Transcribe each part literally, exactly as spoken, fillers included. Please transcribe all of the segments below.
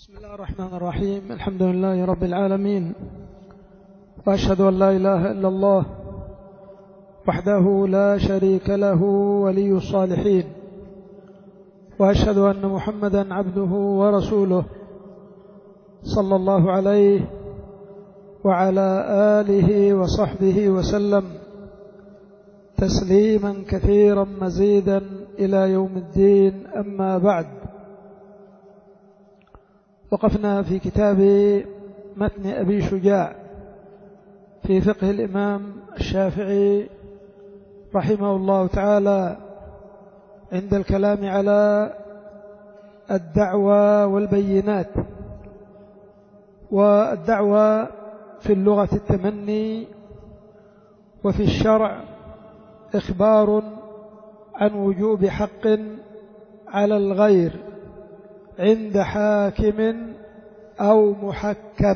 بسم الله الرحمن الرحيم. الحمد لله رب العالمين، وأشهد أن لا إله إلا الله وحده لا شريك له ولي الصالحين، وأشهد أن محمدا عبده ورسوله صلى الله عليه وعلى آله وصحبه وسلم تسليما كثيرا مزيدا إلى يوم الدين. أما بعد، وقفنا في كتاب متن أبي شجاع في فقه الإمام الشافعي رحمه الله تعالى عند الكلام على الدعوى والبينات. والدعوى في اللغة التمني، وفي الشرع إخبار عن وجوب حق على الغير عند حاكم أو محكم.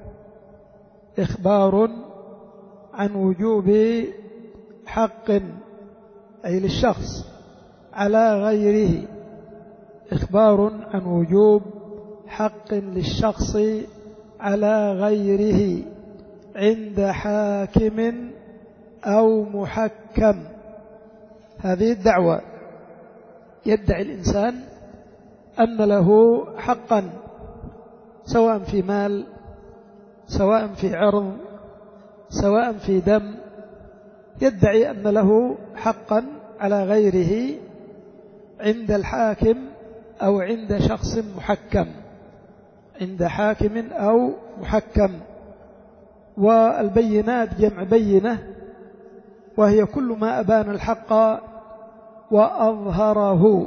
إخبار عن وجوب حق أي للشخص على غيره، إخبار عن وجوب حق للشخص على غيره عند حاكم أو محكم. هذه الدعوة يدعي الإنسان أن له حقا، سواء في مال، سواء في عرض، سواء في دم، يدعي أن له حقا على غيره عند الحاكم أو عند شخص محكم، عند حاكم أو محكم. والبينات جمع بينة، وهي كل ما أبان الحق وأظهره.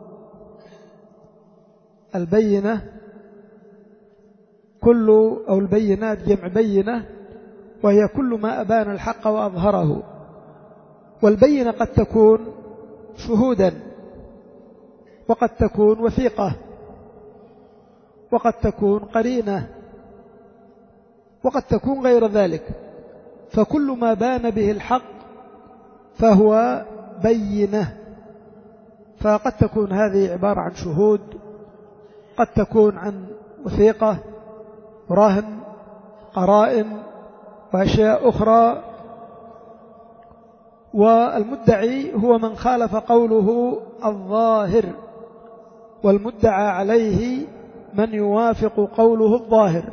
البينة كل أو البينات جمع بينة، وهي كل ما أبان الحق وأظهره. والبينة قد تكون شهودا، وقد تكون وثيقة، وقد تكون قرينة، وقد تكون غير ذلك. فكل ما بان به الحق فهو بينة. فقد تكون هذه عبارة عن شهود، قد تكون عن وثيقة، رهن، قرائن، وأشياء أخرى. والمدعي هو من خالف قوله الظاهر، والمدعى عليه من يوافق قوله الظاهر.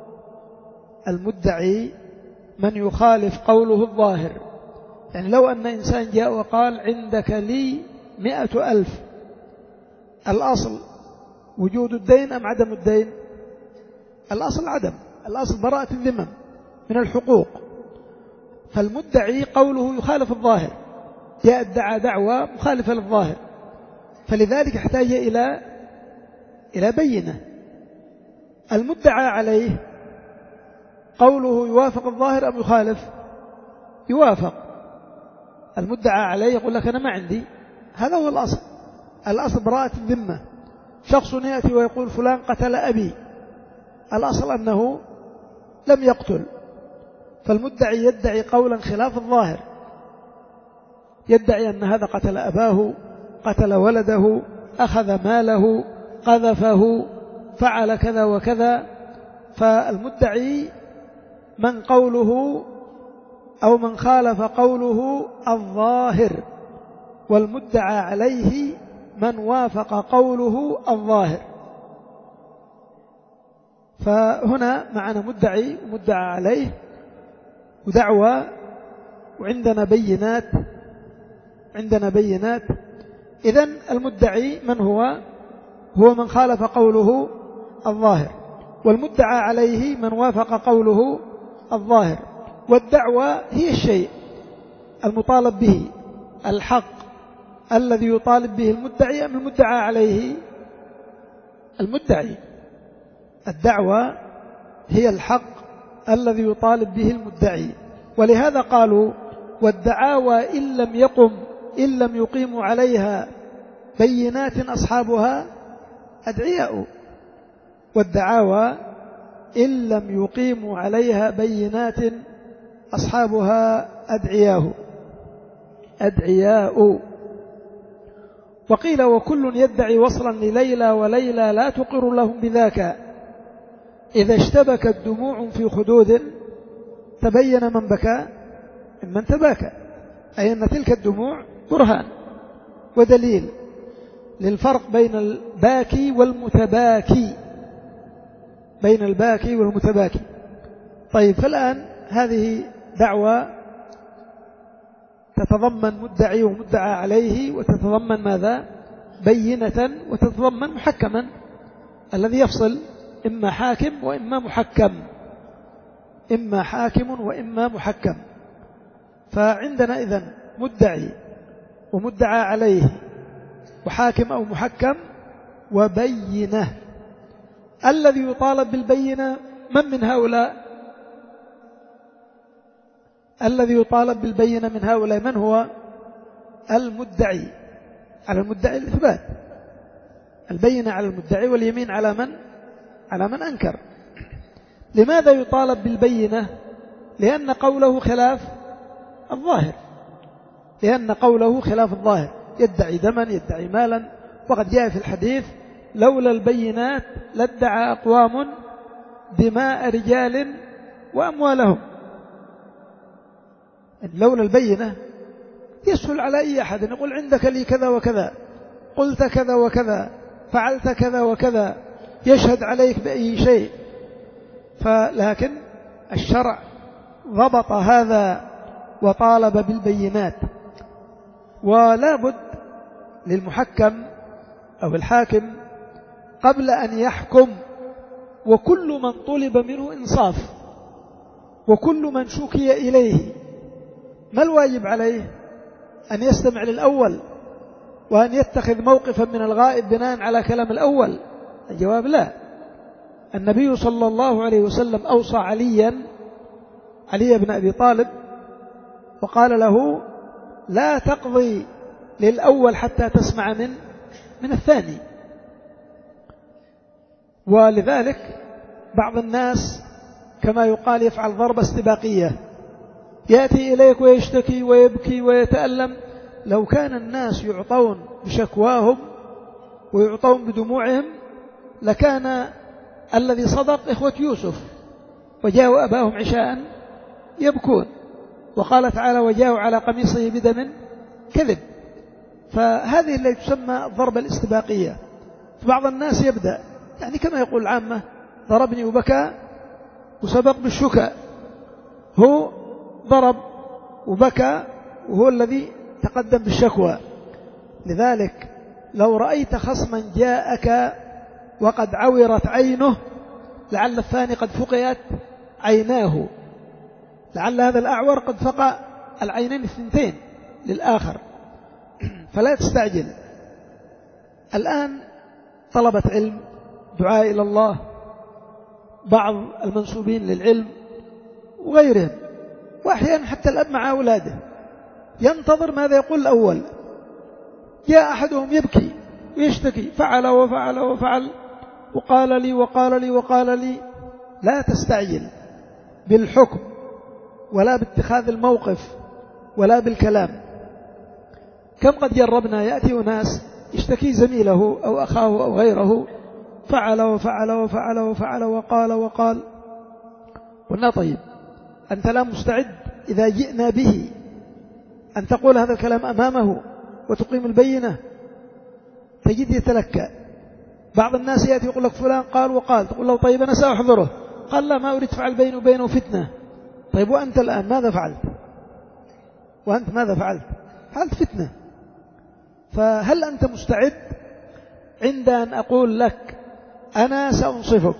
المدعي من يخالف قوله الظاهر. يعني لو أن إنسان جاء وقال عندك لي مئة ألف، الأصل وجود الدين أم عدم الدين؟ الأصل عدم، الأصل براءة الذمم من الحقوق. فالمدعي قوله يخالف الظاهر، جاء ادعى دعوة مخالفة للظاهر، فلذلك احتاج إلى إلى بينة. المدعى عليه قوله يوافق الظاهر أم يخالف؟ يوافق. المدعى عليه يقول لك أنا ما عندي، هذا هو الأصل. الأصل براءة الذمة. شخص يأتي ويقول فلان قتل أبي، الأصل أنه لم يقتل، فالمدعي يدعي قولا خلاف الظاهر، يدعي أن هذا قتل أباه، قتل ولده، أخذ ماله، قذفه، فعل كذا وكذا. فالمدعي من قوله أو من خالف قوله الظاهر، والمدعى عليه من وافق قوله الظاهر. فهنا معنا مدعي ومدعى عليه ودعوى، وعندنا بينات، عندنا بينات. إذن المدعي من هو؟ هو من خالف قوله الظاهر، والمدعى عليه من وافق قوله الظاهر. والدعوى هي الشيء المطالب به، الحق الذي يطالب به المدعي أم المدعى عليه؟ المدعي. الدعوى هي الحق الذي يطالب به المدعي. ولهذا قالوا والدعاوى إن لم يقم إن لم يقيموا عليها بينات أصحابها أدعياء. والدعاوى إن لم يقيموا عليها بينات أصحابها أدعياه أدعياء. وقيل وكل يدعي وصلا لليلى وليلى لا تقر لهم بذاك. إذا اشتبكت دموع في خدود تبين من بكى ممن تباكى، أي أن تلك الدموع برهان ودليل للفرق بين الباكي والمتباكي، بين الباكي والمتباكي. طيب، فالآن هذه دعوة تتضمن مدعي ومدعى عليه، وتتضمن ماذا؟ بينة، وتتضمن محكما الذي يفصل إما حاكم وإما محكم، إما حاكم وإما محكم. فعندنا إذن مدعي ومدعى عليه وحاكم أو محكم وبينة. الذي يطالب بالبينة من من هؤلاء؟ الذي يطالب بالبينة من هؤلاء من هو؟ المدعي. على المدعي الإثبات، البينة على المدعي واليمين على من؟ على من أنكر. لماذا يطالب بالبينة؟ لأن قوله خلاف الظاهر، لأن قوله خلاف الظاهر، يدعي دما، يدعي مالا. وقد جاء في الحديث: لولا البينات لادعى أقوام دماء رجال وأموالهم. لولا البينة يسهل على أي أحد يقول عندك لي كذا وكذا، قلت كذا وكذا، فعلت كذا وكذا، يشهد عليك بأي شيء. فلكن الشرع ضبط هذا وطالب بالبينات. ولا بد للمحكم أو الحاكم قبل أن يحكم، وكل من طلب منه إنصاف وكل من شكي إليه، ما الواجب عليه؟ أن يستمع للأول وأن يتخذ موقفا من الغائب بناء على كلام الأول. الجواب لا. النبي صلى الله عليه وسلم أوصى عليا علي بن أبي طالب وقال له: لا تقضي للأول حتى تسمع من من الثاني. ولذلك بعض الناس كما يقال يفعل ضربة استباقية، يأتي إليك ويشتكي ويبكي ويتألم. لو كان الناس يعطون بشكواهم ويعطون بدموعهم لكان الذي صدق إخوة يوسف، وجاءوا أباهم عشاء يبكون، وقال تعالى: وجاءوا على قميصه بدم كذب. فهذه التي تسمى الضربة الاستباقية. فبعض الناس يبدأ يعني كما يقول العامة: ضربني وبكى وسبق بالشكى. هو ضرب وبكى وهو الذي تقدم بالشكوى. لذلك لو رأيت خصما جاءك وقد عورت عينه لعل الثاني قد فقئت عيناه، لعل هذا الأعور قد فقأ العينين الثنتين للآخر، فلا تستعجل. الآن طلبة علم، دعاء إلى الله، بعض المنسوبين للعلم وغيرهم، وأحيانا حتى الأب مع أولاده ينتظر ماذا يقول الأول. جاء أحدهم يبكي ويشتكي: فعل وفعل وفعل وقال لي وقال لي وقال لي. لا تستعجل بالحكم ولا باتخاذ الموقف ولا بالكلام. كم قد جربنا يأتي ناس يشتكي زميله أو أخاه أو غيره: فعل وفعل وفعل وفعل وقال وقال. قلنا: طيب، أنت لا مستعد إذا جئنا به أن تقول هذا الكلام أمامه وتقيم البينة؟ تجد يتلكأ. بعض الناس يأتي يقول لك فلان قال وقال، تقول له: طيب أنا سأحضره. قال: لا، ما أريد فعل بينه وبينه فتنة. طيب وأنت الآن ماذا فعلت؟ وأنت ماذا فعلت؟ فعلت فتنة. فهل أنت مستعد عند أن أقول لك أنا سأنصفك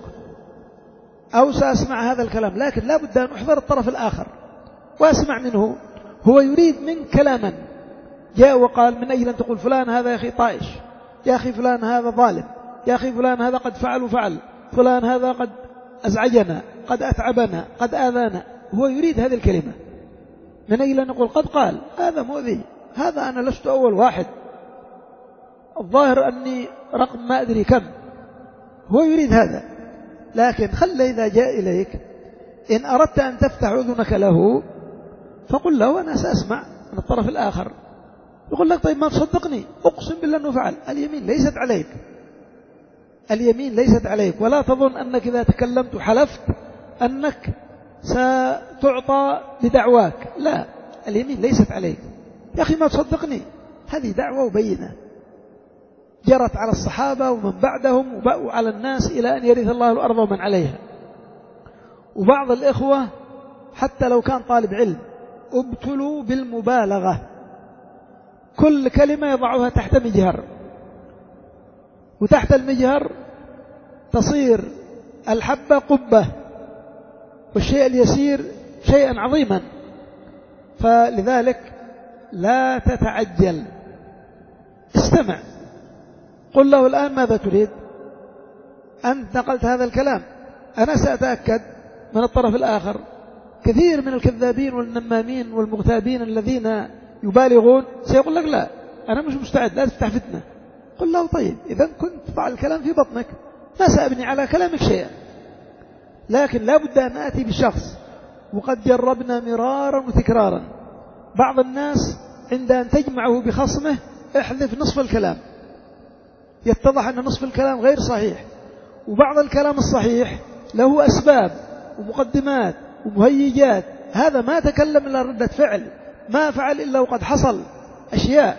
أو سأسمع هذا الكلام، لكن لا بد أن أحضر الطرف الآخر وأسمع منه. هو يريد من كلاما جاء وقال من أجل أن تقول فلان هذا يا أخي طائش، يا أخي فلان هذا ظالم، يا أخي فلان هذا قد فعل وفعل، فلان هذا قد أزعجنا، قد أتعبنا، قد آذانا. هو يريد هذه الكلمة من أجل أن نقول قد قال هذا مؤذي، هذا أنا لست أول واحد، الظاهر أني رقم ما أدري كم. هو يريد هذا. لكن خل إذا جاء إليك إن أردت أن تفتح أذنك له فقل له أنا سأسمع من الطرف الآخر. يقول لك: طيب ما تصدقني، أقسم بالله أنه فعل. اليمين ليست عليك، اليمين ليست عليك، ولا تظن أنك إذا تكلمت وحلفت أنك ستعطى بدعواك، لا، اليمين ليست عليك. يا أخي ما تصدقني، هذه دعوة وبينة جرت على الصحابة ومن بعدهم وبقوا على الناس إلى أن يرث الله الأرض ومن عليها. وبعض الإخوة حتى لو كان طالب علم ابتلوا بالمبالغة، كل كلمة يضعها تحت مجهر، وتحت المجهر تصير الحبة قبة والشيء اليسير شيئا عظيما. فلذلك لا تتعجل، استمع، قل له الآن ماذا تريد؟ أنت نقلت هذا الكلام، أنا سأتأكد من الطرف الآخر. كثير من الكذابين والنمامين والمغتابين الذين يبالغون سيقول لك لا أنا مش مستعد، لا تفتح فتنة. قل له طيب إذا كنت تضع الكلام في بطنك ما سأبني على كلامك شيئا، لكن لا بد أن آتي بشخص. وقد جربنا مرارا وتكرارا، بعض الناس عند أن تجمعه بخصمه احذف نصف الكلام، يتضح أن نصف الكلام غير صحيح، وبعض الكلام الصحيح له أسباب ومقدمات ومهيجات، هذا ما تكلم إلا ردة فعل، ما فعل إلا وقد حصل أشياء.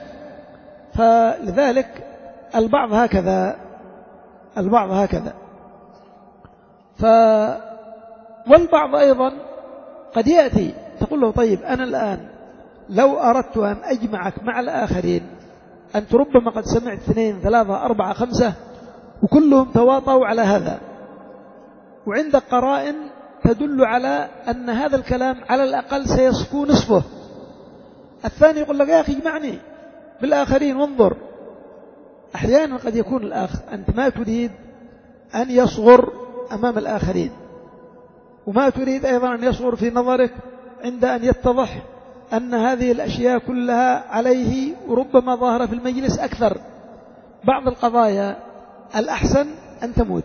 فلذلك البعض هكذا البعض هكذا ف والبعض أيضا قد يأتي تقول له طيب أنا الآن لو أردت أن أجمعك مع الآخرين، أنت ربما قد سمعت اثنين ثلاثة أربعة خمسة وكلهم تواطوا على هذا، وعندك قرائن تدل على أن هذا الكلام على الأقل سيصفو نصفه. الثاني يقول لك يا أخي اجمعني بالآخرين وانظر. أحيانا قد يكون الآخ أنت ما تريد أن يصغر أمام الآخرين، وما تريد أيضا أن يصغر في نظرك عند أن يتضح أن هذه الأشياء كلها عليه وربما ظاهرة في المجلس أكثر. بعض القضايا الأحسن أن تموت،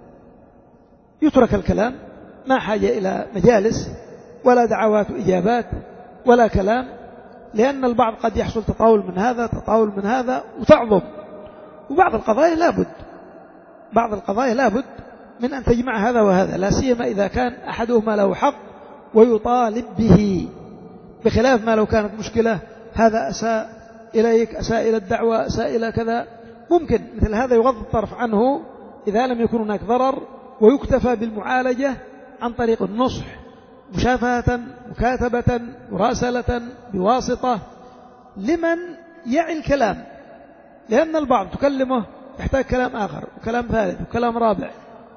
يترك الكلام، ما حاجة إلى مجالس ولا دعوات وإجابات ولا كلام، لأن البعض قد يحصل تطاول من هذا تطاول من هذا وتعظم. وبعض القضايا لابد بعض القضايا لابد من أن تجمع هذا وهذا، لا سيما إذا كان أحدهما له حق ويطالب به، بخلاف ما لو كانت مشكلة هذا أساء إليك، أساء إلى الدعوة، أساء إلى كذا، ممكن مثل هذا يغض الطرف عنه إذا لم يكن هناك ضرر، ويكتفى بالمعالجة عن طريق النصح، مشافهة، مكاتبة، مراسلة، بواسطة لمن يعي الكلام. لأن البعض تكلمه يحتاج كلام آخر وكلام ثالث وكلام رابع،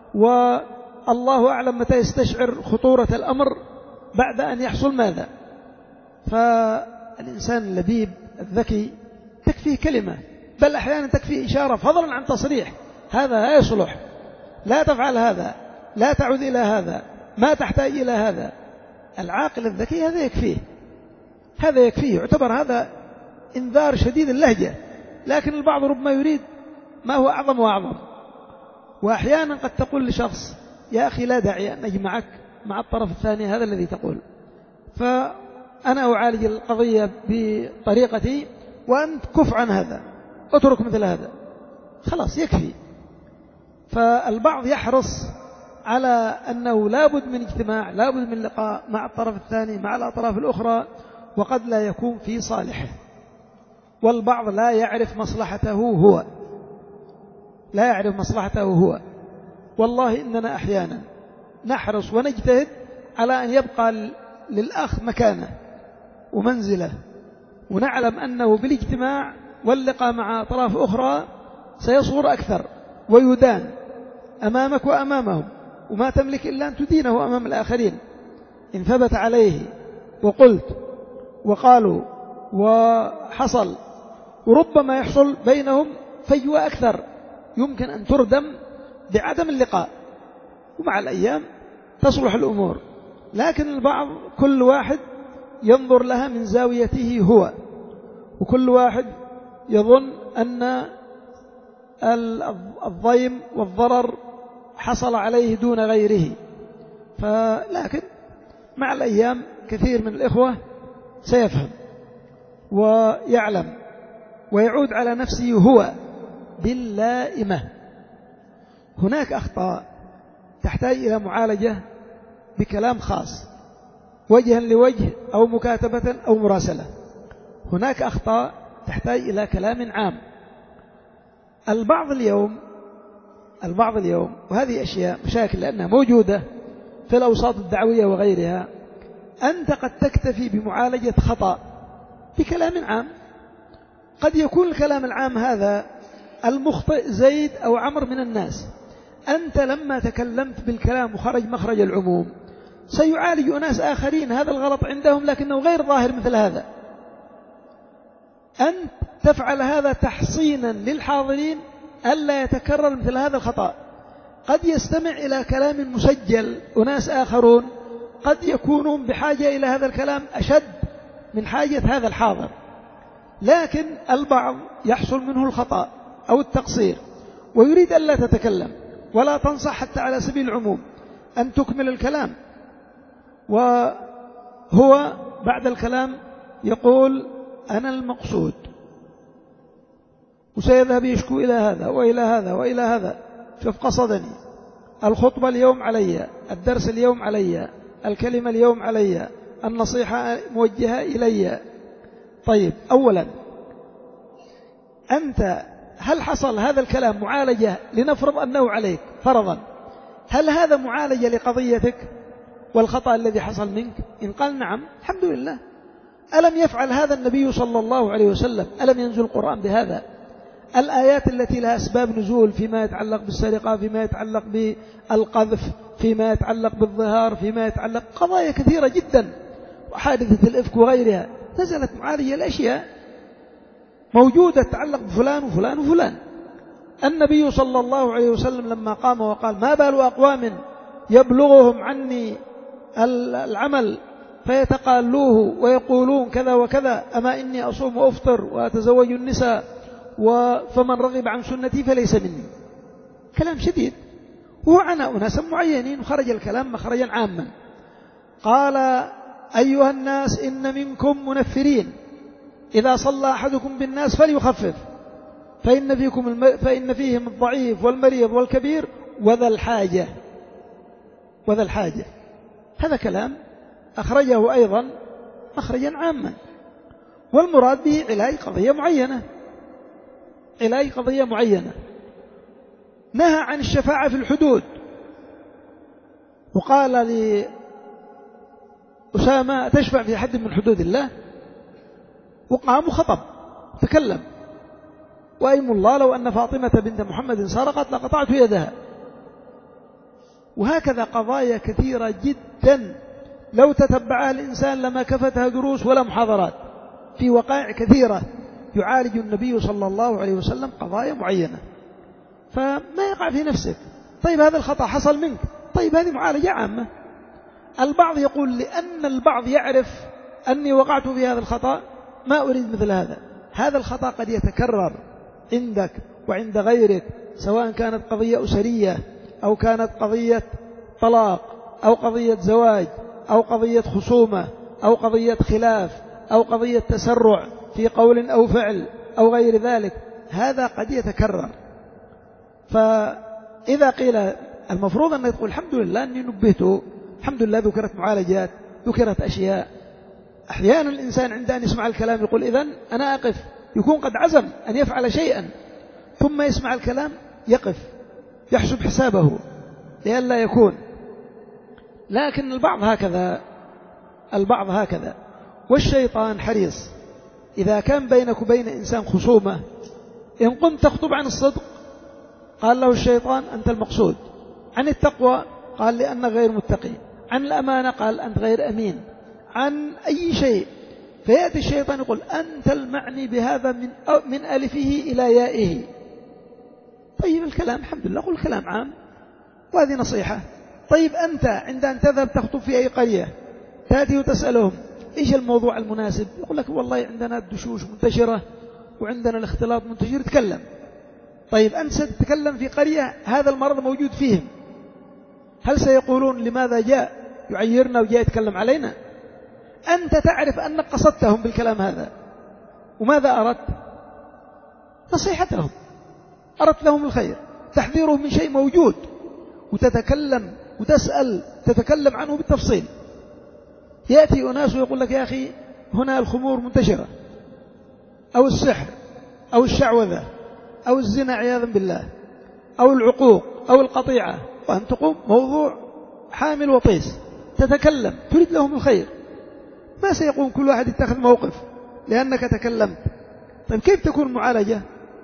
والله أعلم متى يستشعر خطورة الأمر بعد أن يحصل ماذا. فالإنسان اللبيب الذكي تكفيه كلمة، بل أحيانا تكفيه إشارة، فضلا عن تصريح هذا لا يصلح، لا تفعل هذا، لا تعود إلى هذا، ما تحتاج إلى هذا. العاقل الذكي هذا يكفيه هذا يكفيه يعتبر هذا إنذار شديد اللهجة. لكن البعض ربما يريد ما هو أعظم وأعظم. وأحيانا قد تقول لشخص يا أخي لا داعي أن أجمعك مع الطرف الثاني هذا الذي تقول، فأنا أعالج القضية بطريقتي وأنت كف عن هذا، اترك مثل هذا، خلاص يكفي. فالبعض يحرص على أنه لابد من اجتماع، لابد من لقاء مع الطرف الثاني مع الأطراف الأخرى، وقد لا يكون في صالحه. والبعض لا يعرف مصلحته هو لا يعرف مصلحته هو والله إننا أحيانا نحرص ونجتهد على أن يبقى للأخ مكانه ومنزله، ونعلم أنه بالاجتماع واللقاء مع أطراف أخرى سيصغر أكثر ويدان أمامك وأمامهم، وما تملك إلا أن تدينه أمام الآخرين إن ثبت عليه وقلت وقالوا وحصل. وربما يحصل بينهم فجوة أكثر يمكن أن تردم بعدم اللقاء، ومع الأيام تصلح الأمور. لكن البعض كل واحد ينظر لها من زاويته هو، وكل واحد يظن أن الضيم والضرر حصل عليه دون غيره. فلكن مع الأيام كثير من الإخوة سيفهم ويعلم ويعود على نفسه هو باللائمة. هناك أخطاء تحتاج إلى معالجة بكلام خاص وجها لوجه أو مكاتبة أو مراسلة. هناك أخطاء تحتاج إلى كلام عام. البعض اليوم البعض اليوم وهذه أشياء مشاكل لأنها موجودة في الأوساط الدعوية وغيرها، أنت قد تكتفي بمعالجة خطأ بكلام عام. قد يكون الكلام العام هذا المخطئ زيد أو عمر من الناس، أنت لما تكلمت بالكلام وخرج مخرج العموم سيعالج أناس آخرين هذا الغلط عندهم لكنه غير ظاهر مثل هذا. أنت تفعل هذا تحصينا للحاضرين ألا يتكرر مثل هذا الخطأ. قد يستمع إلى كلام مسجل أناس آخرون قد يكونون بحاجة إلى هذا الكلام أشد من حاجة هذا الحاضر، لكن البعض يحصل منه الخطأ أو التقصير ويريد ألا تتكلم ولا تنصح حتى على سبيل العموم أن تكمل الكلام، وهو بعد الكلام يقول أنا المقصود، وسيذهب يشكو إلى هذا وإلى هذا وإلى هذا. شوف قصدني، الخطبة اليوم علي، الدرس اليوم علي، الكلمة اليوم علي، النصيحة موجهة إلي. طيب أولا أنت هل حصل هذا الكلام معالجة؟ لنفرض أنه عليك فرضا، هل هذا معالجة لقضيتك والخطأ الذي حصل منك؟ إن قال نعم الحمد لله. ألم يفعل هذا النبي صلى الله عليه وسلم؟ ألم ينزل القرآن بهذا؟ الآيات التي لها أسباب نزول فيما يتعلق بالسرقة، فيما يتعلق بالقذف، فيما يتعلق بالظهار، فيما يتعلق قضايا كثيرة جدا وحادثة الإفك وغيرها، نزلت معالجة الأشياء موجودة تتعلق بفلان وفلان وفلان. النبي صلى الله عليه وسلم لما قام وقال ما بال أقوام يبلغهم عني العمل فيتقالوه ويقولون كذا وكذا، أما إني أصوم وأفطر وأتزوج النساء فمن رغب عن سنتي فليس مني. كلام شديد، وهو عنا أناسا معينين وخرج الكلام مخرجا عاما. قال أيها الناس إن منكم منفرين، إذا صلى أحدكم بالناس فليخفف، فإن فيكم الم... فإن فيهم الضعيف والمريض والكبير وذا الحاجة وذا الحاجة. هذا كلام أخرجه أيضا مخرجا عاما، والمراد به علاج قضية معينة علاج قضية معينة. نهى عن الشفاعة في الحدود، وقال لأسامة تشفع في حد من حدود الله، وقام وخطب تكلم، وأيم الله لو أن فاطمة بنت محمد سرقت لقطعت يدها. وهكذا قضايا كثيرة جدا لو تتبعها الإنسان لما كفتها دروس ولا محاضرات، في وقائع كثيرة يعالج النبي صلى الله عليه وسلم قضايا معينة، فما يقع في نفسك. طيب هذا الخطأ حصل منك، طيب هذه معالجة عامة. البعض يقول لأن البعض يعرف أني وقعت في هذا الخطأ ما أريد مثل هذا. هذا الخطأ قد يتكرر عندك وعند غيرك، سواء كانت قضية أسرية أو كانت قضية طلاق أو قضية زواج أو قضية خصومة أو قضية خلاف أو قضية تسرع في قول أو فعل أو غير ذلك، هذا قد يتكرر. فإذا قيل المفروض أن تقول الحمد لله أني نبهته، الحمد لله ذكرت معالجات، ذكرت أشياء. أحيانا الإنسان عند أن يسمع الكلام يقول إذن أنا أقف، يكون قد عزم أن يفعل شيئا ثم يسمع الكلام يقف يحسب حسابه لئلا يكون. لكن البعض هكذا البعض هكذا والشيطان حريص. إذا كان بينك وبين إنسان خصومة، إن قمت تخطب عن الصدق قال له الشيطان أنت المقصود، عن التقوى قال لأنك غير متقي، عن الأمانة قال أنت غير أمين، عن أي شيء، فيأتي الشيطان يقول أنت المعني بهذا من من ألفه إلى يائه. طيب الكلام الحمد لله قل كلام عام وهذه نصيحة. طيب أنت عند أن تذهب تخطب في أي قرية تأتي وتسألهم إيش الموضوع المناسب، يقول لك والله عندنا الدشوش منتشرة وعندنا الاختلاط منتشر، تكلم. طيب أنت ستتكلم في قرية هذا المرض موجود فيهم، هل سيقولون لماذا جاء يعيرنا وجاء يتكلم علينا؟ أنت تعرف أنك قصدتهم بالكلام هذا، وماذا أردت؟ نصيحتهم، أردت لهم الخير، تحذيره من شيء موجود، وتتكلم وتسأل تتكلم عنه بالتفصيل. يأتي أناس ويقول لك يا أخي هنا الخمور منتشرة، أو السحر، أو الشعوذة، أو الزنا عياذا بالله، أو العقوق، أو القطيعة، وأن تقوم موضوع حامل وطيس تتكلم تريد لهم الخير، ما سيقوم كل واحد يتخذ موقف لأنك تكلمت. طيب كيف تكون المعالجة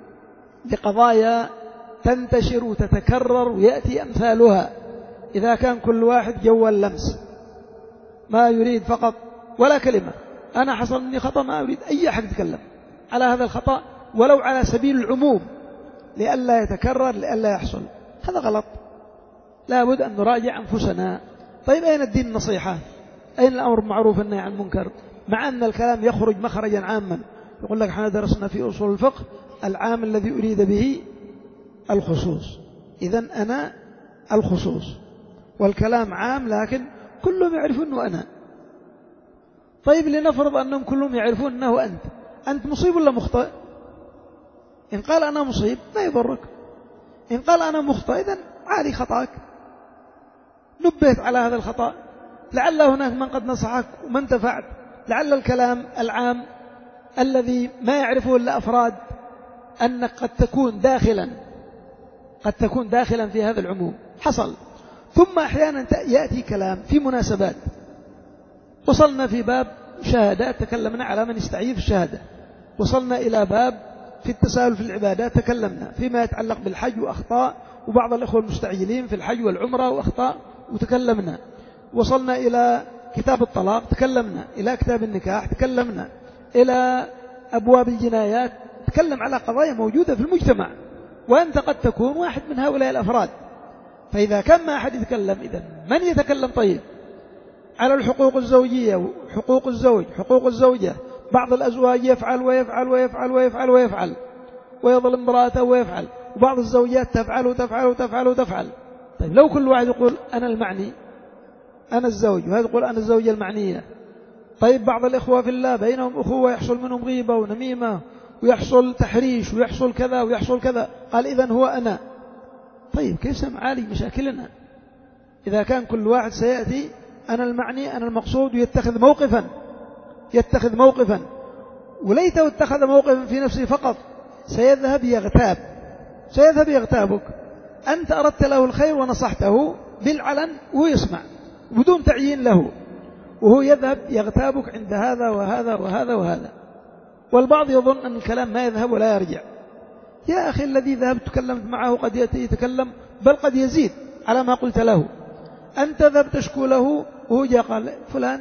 لقضايا تنتشر وتتكرر ويأتي أمثالها إذا كان كل واحد جو اللمس ما يريد فقط ولا كلمة، أنا حصل مني خطأ ما أريد أي أحد يتكلم على هذا الخطأ ولو على سبيل العموم لئلا يتكرر لئلا يحصل، هذا غلط. لا بد أن نراجع أنفسنا. طيب أين الدين النصيحة؟ أين الأمر بالمعروف والنهي عن المنكر؟ مع أن الكلام يخرج مخرجا عاما، يقول لك احنا درسنا في أصول الفقه العام الذي أريد به الخصوص، إذن أنا الخصوص، والكلام عام لكن كلهم يعرفون أنه أنا. طيب لنفرض أنهم كلهم يعرفون أنه أنت، أنت مصيب ولا مخطئ؟ إن قال أنا مصيب ما يضرك، إن قال أنا مخطئ إذن عالي خطأك، نبهت على هذا الخطأ، لعل هناك من قد نصحك وما انتفعت، لعل الكلام العام الذي ما يعرفه إلا أفراد أنك قد تكون داخلا قد تكون داخلا في هذا العموم حصل. ثم أحيانا يأتي كلام في مناسبات، وصلنا في باب شهادات تكلمنا على من يستعيذ في الشهادة، وصلنا إلى باب في التساهل في العبادات تكلمنا فيما يتعلق بالحج وأخطاء وبعض الإخوة المستعجلين في الحج والعمرة وأخطاء وتكلمنا، وصلنا إلى كتاب الطلاق تكلمنا، إلى كتاب النكاح تكلمنا، إلى أبواب الجنايات تكلم على قضايا موجودة في المجتمع، وأنت قد تكون واحد من هؤلاء الأفراد. فإذا كان ما أحد يتكلم إذن من يتكلم؟ طيب على الحقوق الزوجية، حقوق الزوج، حقوق الزوجة، بعض الأزواج يفعل ويفعل ويفعل ويفعل ويفعل ويظلم امرأته ويفعل، وبعض الزوجات تفعل وتفعل وتفعل وتفعل. طيب لو كل واحد يقول أنا المعني أنا الزوج، وهذا يقول أنا الزوجة المعنية، طيب بعض الإخوة في الله بينهم أخوة يحصل منهم غيبة ونميمة ويحصل تحريش ويحصل كذا ويحصل كذا، قال إذن هو أنا. طيب كيف سنعالج مشاكلنا إذا كان كل واحد سيأتي أنا المعني أنا المقصود ويتخذ موقفا يتخذ موقفا وليته اتخذ موقفا في نفسه فقط، سيذهب يغتاب سيذهب يغتابك. أنت أردت له الخير ونصحته بالعلن وهو يسمع بدون تعيين له، وهو يذهب يغتابك عند هذا وهذا وهذا وهذا، والبعض يظن أن الكلام ما يذهب ولا يرجع. يا أخي الذي ذهبت تكلمت معه قد يأتي يتكلم بل قد يزيد على ما قلت له. أنت ذهبت تشكو له وهو جاء قال فلان،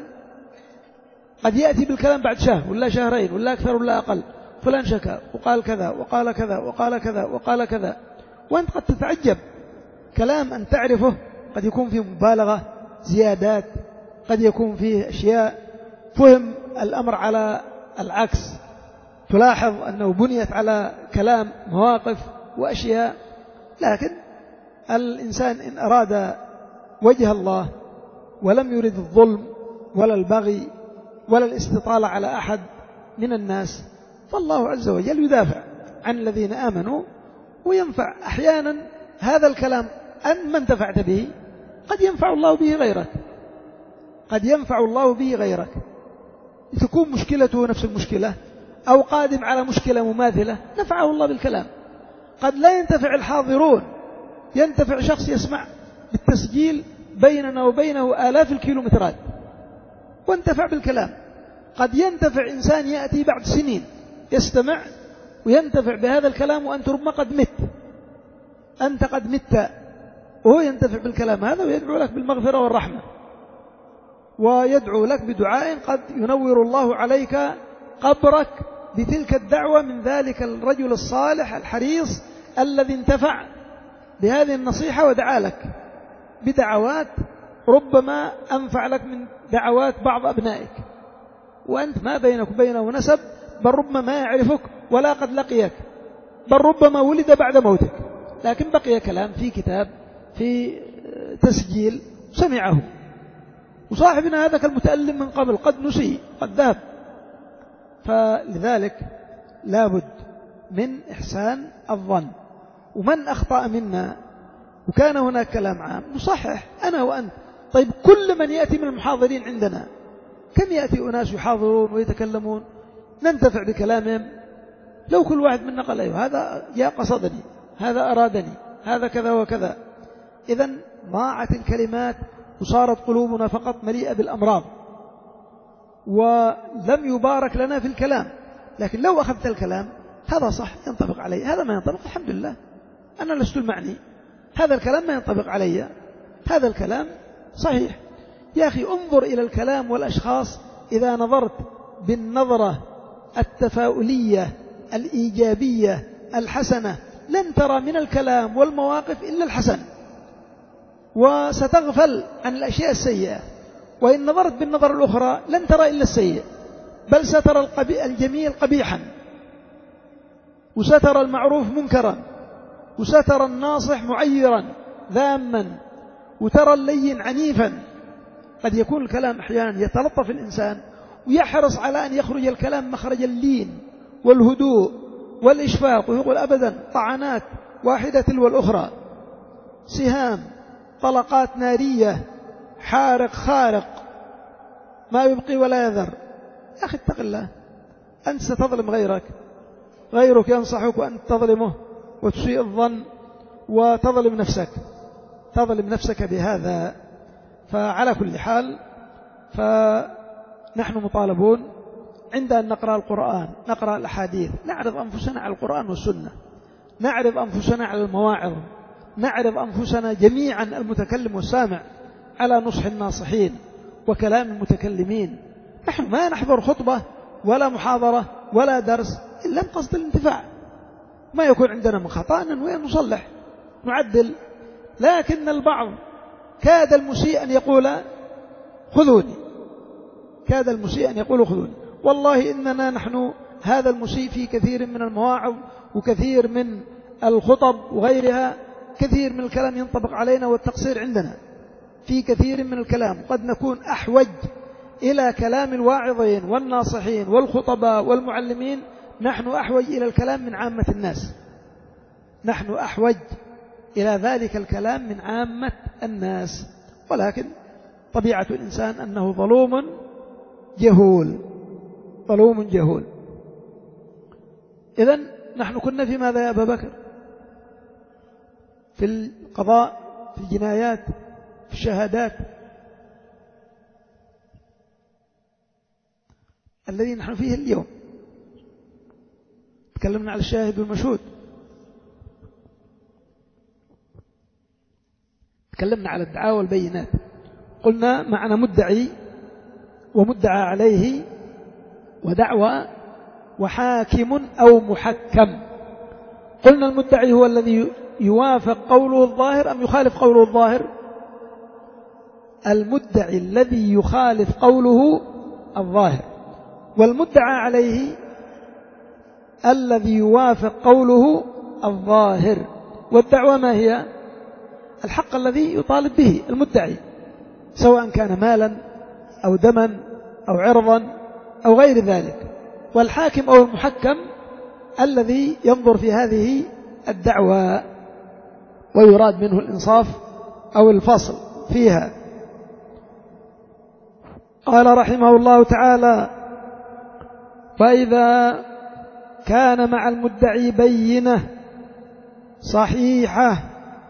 قد يأتي بالكلام بعد شهر ولا شهرين ولا أكثر ولا أقل، فلان شكا وقال كذا وقال كذا وقال كذا وقال كذا، وأنت قد تتعجب كلام أن تعرفه قد يكون فيه مبالغة زيادات، قد يكون فيه أشياء فهم الأمر على العكس، تلاحظ أنه بنيت على كلام مواقف وأشياء. لكن الإنسان إن أراد وجه الله ولم يرد الظلم ولا البغي ولا الاستطالة على أحد من الناس، فالله عز وجل يدافع عن الذين آمنوا وينفع. أحيانا هذا الكلام أن من انتفعت به قد ينفع الله به غيرك، قد ينفع الله به غيرك، تكون مشكلته نفس المشكلة أو قادم على مشكلة مماثلة نفعه الله بالكلام. قد لا ينتفع الحاضرون، ينتفع شخص يسمع بالتسجيل بيننا وبينه آلاف الكيلومترات وانتفع بالكلام. قد ينتفع إنسان يأتي بعد سنين يستمع وينتفع بهذا الكلام وأنت ربما قد مت، أنت قد مت وهو ينتفع بالكلام هذا ويدعو لك بالمغفرة والرحمة، ويدعو لك بدعاء قد ينور الله عليك قبرك بتلك الدعوة من ذلك الرجل الصالح الحريص الذي انتفع بهذه النصيحة ودعا لك بدعوات ربما أنفع لك من دعوات بعض أبنائك، وأنت ما بينك وبينه نسب، بل ربما ما يعرفك ولا قد لقيك، بل ربما ولد بعد موتك، لكن بقي كلام في كتاب في تسجيل سمعه. وصاحبنا هذا كالمتألم من قبل قد نسي قد ذهب. فلذلك لابد من إحسان الظن ومن أخطأ منا وكان هناك كلام عام نصحح أنا وأنت. طيب كل من يأتي من المحاضرين عندنا كم يأتي أناس يحاضرون ويتكلمون ننتفع بكلامهم؟ لو كل واحد منا قال أيوه هذا يا قصدني، هذا أرادني، هذا كذا وكذا، إذن ضاعت الكلمات وصارت قلوبنا فقط مليئة بالأمراض ولم يبارك لنا في الكلام. لكن لو أخذت الكلام هذا صح ينطبق علي، هذا ما ينطبق الحمد لله أنا لست المعني، هذا الكلام ما ينطبق علي، هذا الكلام صحيح. يا أخي انظر إلى الكلام والأشخاص إذا نظرت بالنظرة التفاؤلية الإيجابية الحسنة لن ترى من الكلام والمواقف إلا الحسن، وستغفل عن الأشياء السيئة. وإن نظرت بالنظر الأخرى لن ترى إلا السيء، بل سترى الجميل قبيحا، وسترى المعروف منكرا، وسترى الناصح معيرا ذاما، وترى اللين عنيفا. قد يكون الكلام أحيانا يتلطف الإنسان ويحرص على أن يخرج الكلام مخرج اللين والهدوء والإشفاق، ويقول أبدا طعنات واحدة تلو الأخرى، سهام طلقات نارية، حارق خارق ما يبقي ولا يذر. يا أخي اتق الله، أنت ستظلم غيرك، غيرك ينصحك وأنت تظلمه وتسيء الظن وتظلم نفسك، تظلم نفسك بهذا. فعلى كل حال فنحن مطالبون عند أن نقرأ القرآن نقرأ الأحاديث نعرض أنفسنا على القرآن والسنة، نعرض أنفسنا على المواعظ، نعرض أنفسنا جميعا المتكلم والسامع على نصح الناصحين وكلام المتكلمين. نحن ما نحضر خطبة ولا محاضرة ولا درس إلا بقصد الانتفاع، ما يكون عندنا من خطأ ننوي نصلح نعدل. لكن البعض كاد المسيء أن يقول خذوني، كاد المسيء أن يقول خذوني. والله إننا نحن هذا المسيء في كثير من المواعظ وكثير من الخطب وغيرها، كثير من الكلام ينطبق علينا والتقصير عندنا في كثير من الكلام. قد نكون أحوج إلى كلام الواعظين والناصحين والخطباء والمعلمين، نحن أحوج إلى الكلام من عامة الناس، نحن أحوج إلى ذلك الكلام من عامة الناس. ولكن طبيعة الإنسان أنه ظلوم جهول، ظلوم جهول. إذن نحن كنا في ماذا يا أبا بكر؟ في القضاء، في الجنايات، في الشهادات الذي نحن فيه اليوم. تكلمنا على الشاهد والمشهود، تكلمنا على الدعاوى والبينات، قلنا معنا مدعي ومدعى عليه ودعوى وحاكم أو محكم. قلنا المدعي هو الذي يوافق قوله الظاهر أم يخالف قوله الظاهر؟ المدعي الذي يخالف قوله الظاهر، والمدعى عليه الذي يوافق قوله الظاهر. والدعوة ما هي؟ الحق الذي يطالب به المدعي، سواء كان مالا أو دما أو عرضا أو غير ذلك. والحاكم أو المحكم الذي ينظر في هذه الدعوة ويراد منه الإنصاف أو الفصل فيها. قال رحمه الله تعالى: فإذا كان مع المدعي بينة صحيحة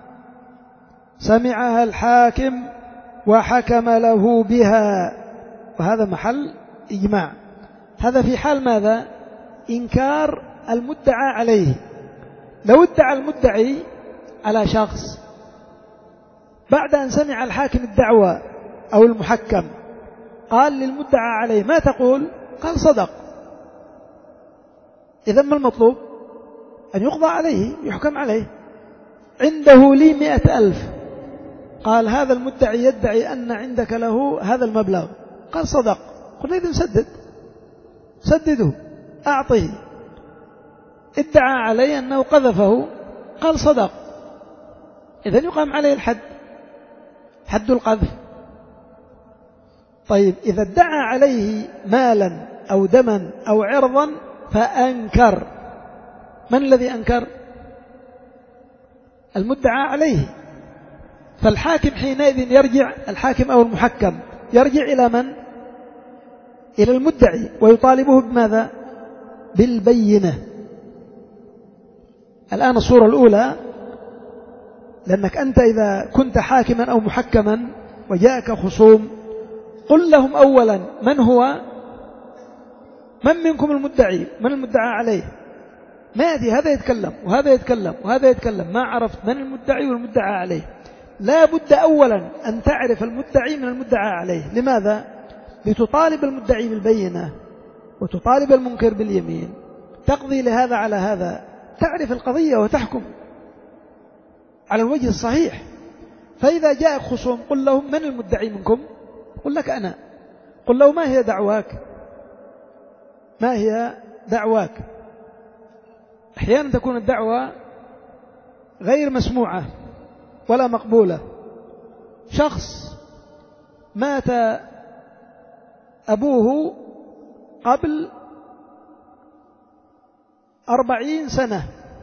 سمعها الحاكم وحكم له بها، وهذا محل إجماع. هذا في حال ماذا؟ إنكار المدعى عليه. لو ادعى المدعي على شخص بعد أن سمع الحاكم الدعوة أو المحكم قال للمدعى عليه ما تقول؟ قال صدق. إذا ما المطلوب؟ أن يقضى عليه، يحكم عليه. عنده لي مئة ألف، قال هذا المدعي يدعي أن عندك له هذا المبلغ، قال صدق. قلنا إذن سدد، سدده، أعطيه. ادعى عليه أنه قذفه، قال صدق، إذن يقام عليه الحد، حد القذف. طيب إذا ادعى عليه مالا أو دما أو عرضا فأنكر، من الذي أنكر؟ المدعى عليه. فالحاكم حينئذ يرجع، الحاكم أو المحكم يرجع إلى من؟ إلى المدعي، ويطالبه بماذا؟ بالبينة. الآن الصورة الأولى، لأنك أنت إذا كنت حاكما أو محكما وجاءك خصوم، قل لهم أولا من هو، من منكم المدعي، من المدعى عليه. ما يأتي هذا يتكلم وهذا يتكلم وهذا يتكلم، ما عرفت من المدعي والمدعى عليه. لا بد أولا أن تعرف المدعي من المدعى عليه. لماذا؟ لتطالب المدعي بالبينة وتطالب المنكر باليمين، تقضي لهذا على هذا، تعرف القضية وتحكم على الوجه الصحيح. فإذا جاء خصوم قل لهم من المدعي منكم؟ قل لك أنا. قل له ما هي دعواك، ما هي دعواك. أحيانا تكون الدعوة غير مسموعة ولا مقبولة. شخص مات أبوه قبل أربعين سنة،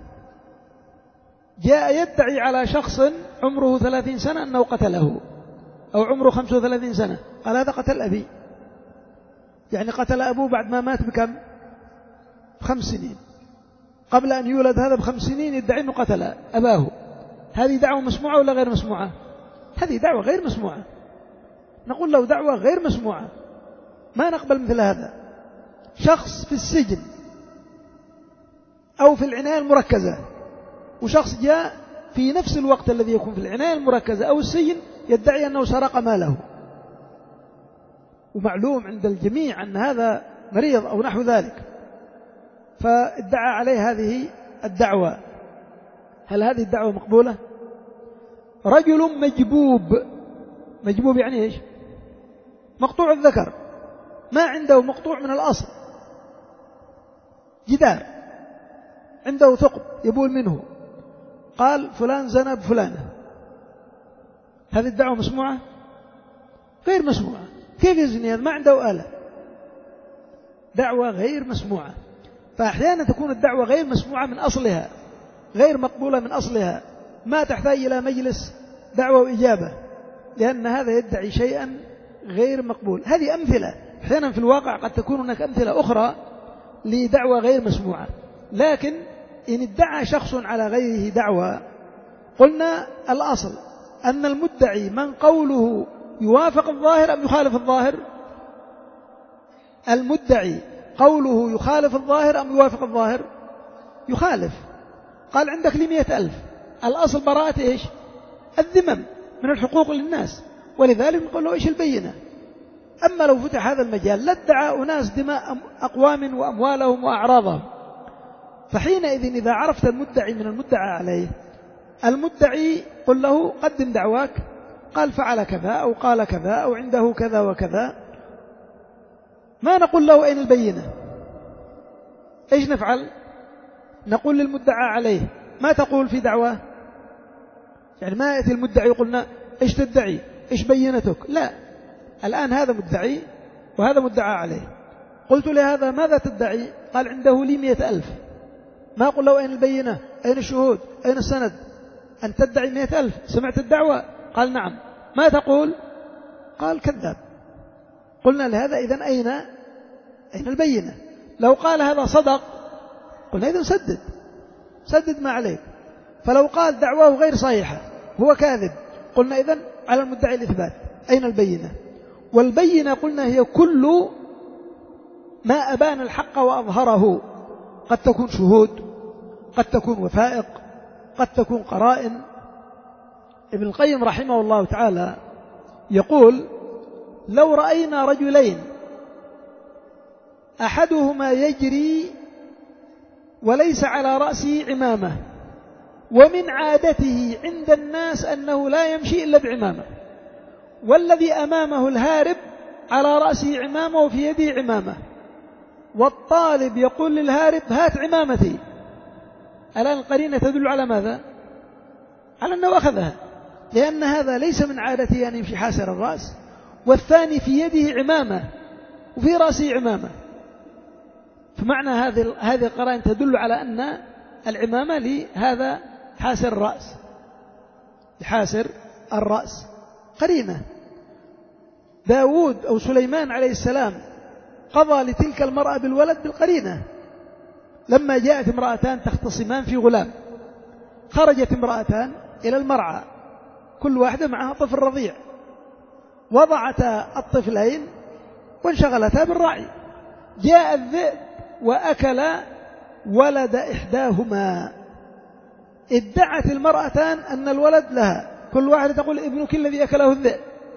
جاء يدعي على شخص عمره ثلاثين سنة أنه قتله، أو عمره خمسة وثلاثين سنة، قال هذا قتل أبي، يعني قتل أبوه بعد ما مات بكم؟ بخمس سنين، قبل أن يولد هذا بخمس سنين يدعي أنه قتل أباه. هذه دعوة مسموعة ولا غير مسموعة؟ هذه دعوة غير مسموعة. نقول له دعوة غير مسموعة، ما نقبل مثل هذا. شخص في السجن أو في العناية المركزة، وشخص جاء في نفس الوقت الذي يكون في العناية المركزة أو السجن يدعي أنه سرق ماله، ومعلوم عند الجميع أن هذا مريض أو نحو ذلك، فادعى عليه هذه الدعوة. هل هذه الدعوة مقبولة؟ رجل مجبوب، مجبوب يعني إيش؟ مقطوع الذكر، ما عنده مقطوع من الأصل، جدار عنده ثقب يبول منه، قال فلان زنى بفلانة، هذه الدعوة مسموعة؟ غير مسموعة. كيف يزني هذا؟ ما عنده آلة. دعوة غير مسموعة. فأحيانا تكون الدعوة غير مسموعة من أصلها، غير مقبولة من أصلها، ما تحتاج إلى مجلس دعوة وإجابة، لأن هذا يدعي شيئا غير مقبول. هذه أمثلة. أحيانا في الواقع قد تكون هناك أمثلة أخرى لدعوة غير مسموعة. لكن إن ادعى شخص على غيره دعوة، قلنا الأصل أن المدعي من قوله يوافق الظاهر أم يخالف الظاهر؟ المدعي قوله يخالف الظاهر أم يوافق الظاهر؟ يخالف. قال عندك لي مئة ألف، الأصل براءة إيش؟ الذمم من الحقوق للناس، ولذلك نقول له إيش البينة. أما لو فتح هذا المجال لادعى أناس دماء أقوام وأموالهم وأعراضهم. فحينئذ إذا عرفت المدعي من المدعى عليه، المدعي قل له قدم دعواك، قال فعل كذا أو قال كذا أو عنده كذا وكذا، ما نقول له أين البينة؟ إيش نفعل؟ نقول للمدعى عليه ما تقول في دعواه؟ يعني ما يأتي المدعي يقولنا إيش تدعي؟ إيش بينتك؟ لا، الآن هذا مدعي وهذا مدعى عليه، قلت لهذا ماذا تدعي؟ قال عنده لي مئة ألف. ما أقول له أين البينة؟ أين الشهود؟ أين السند؟ أن تدعي مئة ألف، سمعت الدعوة؟ قال نعم. ما تقول؟ قال كذاب. قلنا لهذا إذن أين أين البينة؟ لو قال هذا صدق قلنا إذن سدد سدد ما عليك. فلو قال دعواه غير صحيحة هو كاذب، قلنا إذن على المدعي الإثبات. أين البينة؟ والبينة قلنا هي كل ما أبان الحق وأظهره، قد تكون شهود، قد تكون وثائق، قد تكون قرائن. ابن القيم رحمه الله تعالى يقول لو رأينا رجلين أحدهما يجري وليس على رأسه عمامة، ومن عادته عند الناس أنه لا يمشي إلا بعمامة، والذي أمامه الهارب على رأسه عمامة وفي يده عمامة، والطالب يقول للهارب هات عمامتي، الآن القرينة تدل على ماذا؟ على أنه أخذها، لأن هذا ليس من عادته أن يمشي حاسر الرأس، والثاني في يده عمامة وفي رأسه عمامة. فمعنى هذه هذه القرائن تدل على أن العمامة لهذا حاسر الرأس، بحاسر الرأس قرينة. داود أو سليمان عليه السلام قضى لتلك المرأة بالولد بالقرينة. لما جاءت امرأتان تختصمان في غلام، خرجت امرأتان إلى المرعى كل واحدة معها طفل رضيع، وضعتا الطفلين وانشغلتا بالرعي. جاء الذئب وأكل ولد إحداهما. ادعت المرأتان أن الولد لها، كل واحدة تقول ابنك الذي أكله الذئب.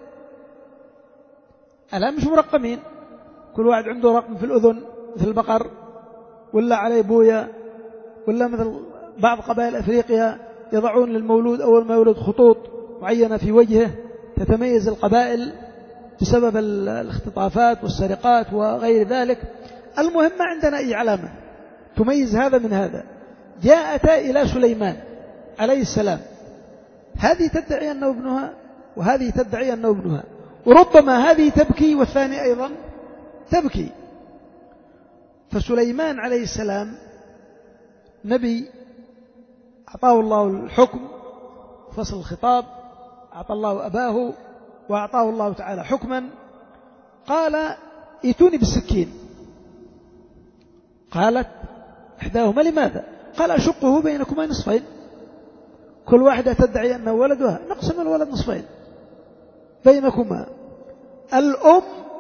ألا مش مرقمين؟ كل واحد عنده رقم في الأذن مثل البقر، ولا عليه بويا، ولا مثل بعض قبائل أفريقيا يضعون للمولود أول ما يولد خطوط معينة في وجهه تتميز القبائل بسبب الاختطافات والسرقات وغير ذلك. المهم ما عندنا أي علامة تميز هذا من هذا. جاءتا إلى سليمان عليه السلام، هذه تدعي أنه ابنها وهذه تدعي أنه ابنها، وربما هذه تبكي والثاني أيضا تبكي. فسليمان عليه السلام نبي أعطاه الله الحكم، فصل الخطاب، أعطى الله أباه وأعطاه الله تعالى حكما. قال ائتوني بالسكين. قالت إحداهما لماذا؟ قال أشقه بينكما نصفين، كل واحدة تدعي أنه ولدها، نقسم الولد نصفين بينكما. الأم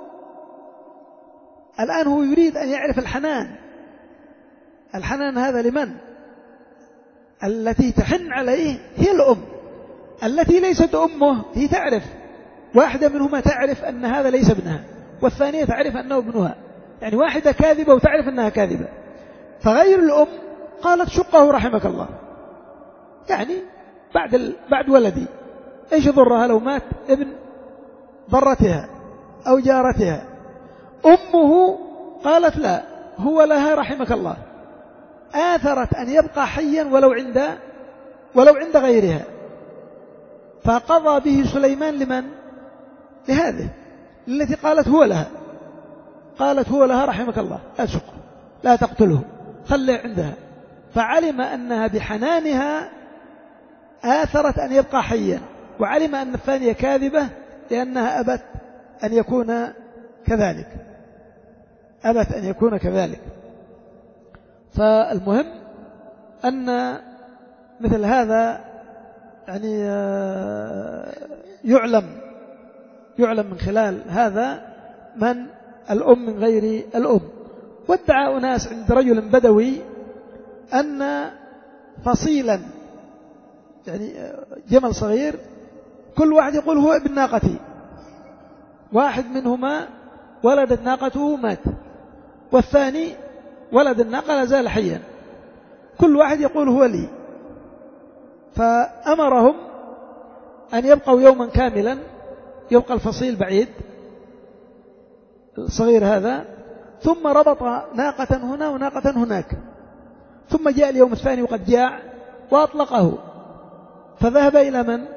الآن هو يريد أن يعرف الحنان. الحنان هذا لمن؟ التي تحن عليه هي الأم. التي ليست أمه هي تعرف، واحدة منهما تعرف أن هذا ليس ابنها، والثانية تعرف أنه ابنها، يعني واحدة كاذبة وتعرف أنها كاذبة. فغير الأم قالت شقه رحمك الله، يعني بعد ال... بعد ولدي إيش ضرها لو مات ابن ضرتها أو جارتها. أمه قالت لا، هو لها رحمك الله، آثرت أن يبقى حيا ولو عند ولو عند غيرها. فقضى به سليمان لمن؟ لهذه التي قالت هو لها، قالت هو لها رحمك الله، لا تشق لا تقتله، خلي عندها. فعلم أنها بحنانها آثرت أن يبقى حيا، وعلم أن الثانية كاذبة لأنها أبت أن يكون كذلك، أبت أن يكون كذلك. فالمهم أن مثل هذا يعني يعلم يعلم من خلال هذا من الأم من غير الأم. وادعى أناس عند رجل بدوي أن فصيلا، يعني جمل صغير، كل واحد يقول هو ابن ناقتي، واحد منهما ولدت ناقته مات، والثاني ولد الناقة لا زال حيا، كل واحد يقول هو لي. فأمرهم أن يبقوا يوما كاملا، يبقى الفصيل بعيد الصغير هذا، ثم ربط ناقة هنا وناقة هناك، ثم جاء اليوم الثاني وقد جاع وأطلقه، فذهب إلى من؟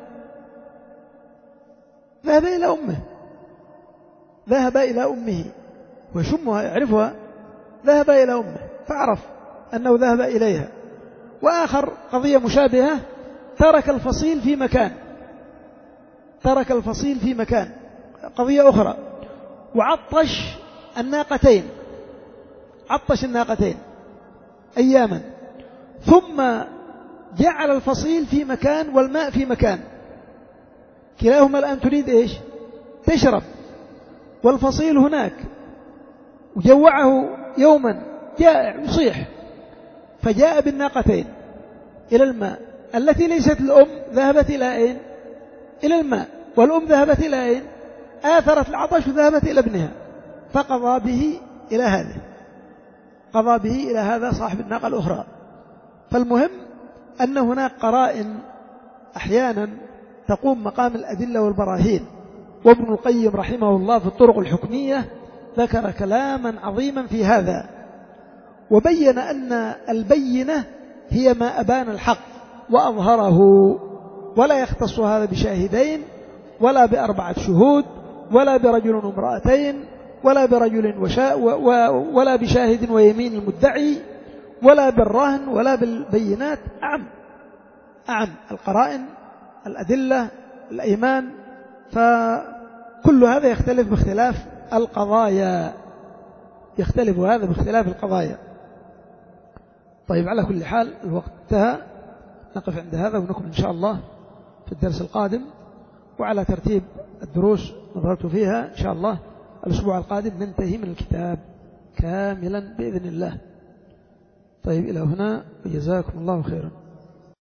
ذهب إلى أمه، ذهب إلى أمه وشمها يعرفها، ذهب إلى أمه فعرف أنه ذهب إليها. وآخر قضية مشابهة، ترك الفصيل في مكان، ترك الفصيل في مكان قضية أخرى، وعطش الناقتين، عطش الناقتين أياما، ثم جعل الفصيل في مكان والماء في مكان، كلاهما الآن تريد إيش؟ تشرب، والفصيل هناك، وجوعه يوما جائع يصيح، فجاء بالناقتين إلى الماء. التي ليست الأم ذهبت إلى أين؟ إلى الماء، والأم ذهبت إلى أين؟ آثرت العطش وذهبت إلى ابنها، فقضى به إلى هذا، قضى به إلى هذا صاحب الناقة الأخرى. فالمهم أن هناك قرائن أحيانا تقوم مقام الأدلة والبراهين. وابن القيم رحمه الله في الطرق الحكمية ذكر كلاما عظيما في هذا، وبين أن البينة هي ما أبان الحق وأظهره، ولا يختص هذا بشاهدين ولا بأربعة شهود ولا برجل وامرأتين ولا برجل وشا ولا بشاهد ويمين المدعي ولا بالرهن ولا بالبينات. أعم أعم القرائن الأدلة الأيمان، فكل هذا يختلف باختلاف القضايا، يختلف هذا باختلاف القضايا. طيب، على كل حال الوقت انتهى، نقف عند هذا ونكمل إن شاء الله في الدرس القادم. وعلى ترتيب الدروس نظرت فيها إن شاء الله الأسبوع القادم ننتهي من الكتاب كاملا بإذن الله. طيب، إلى هنا وجزاكم الله خيرا.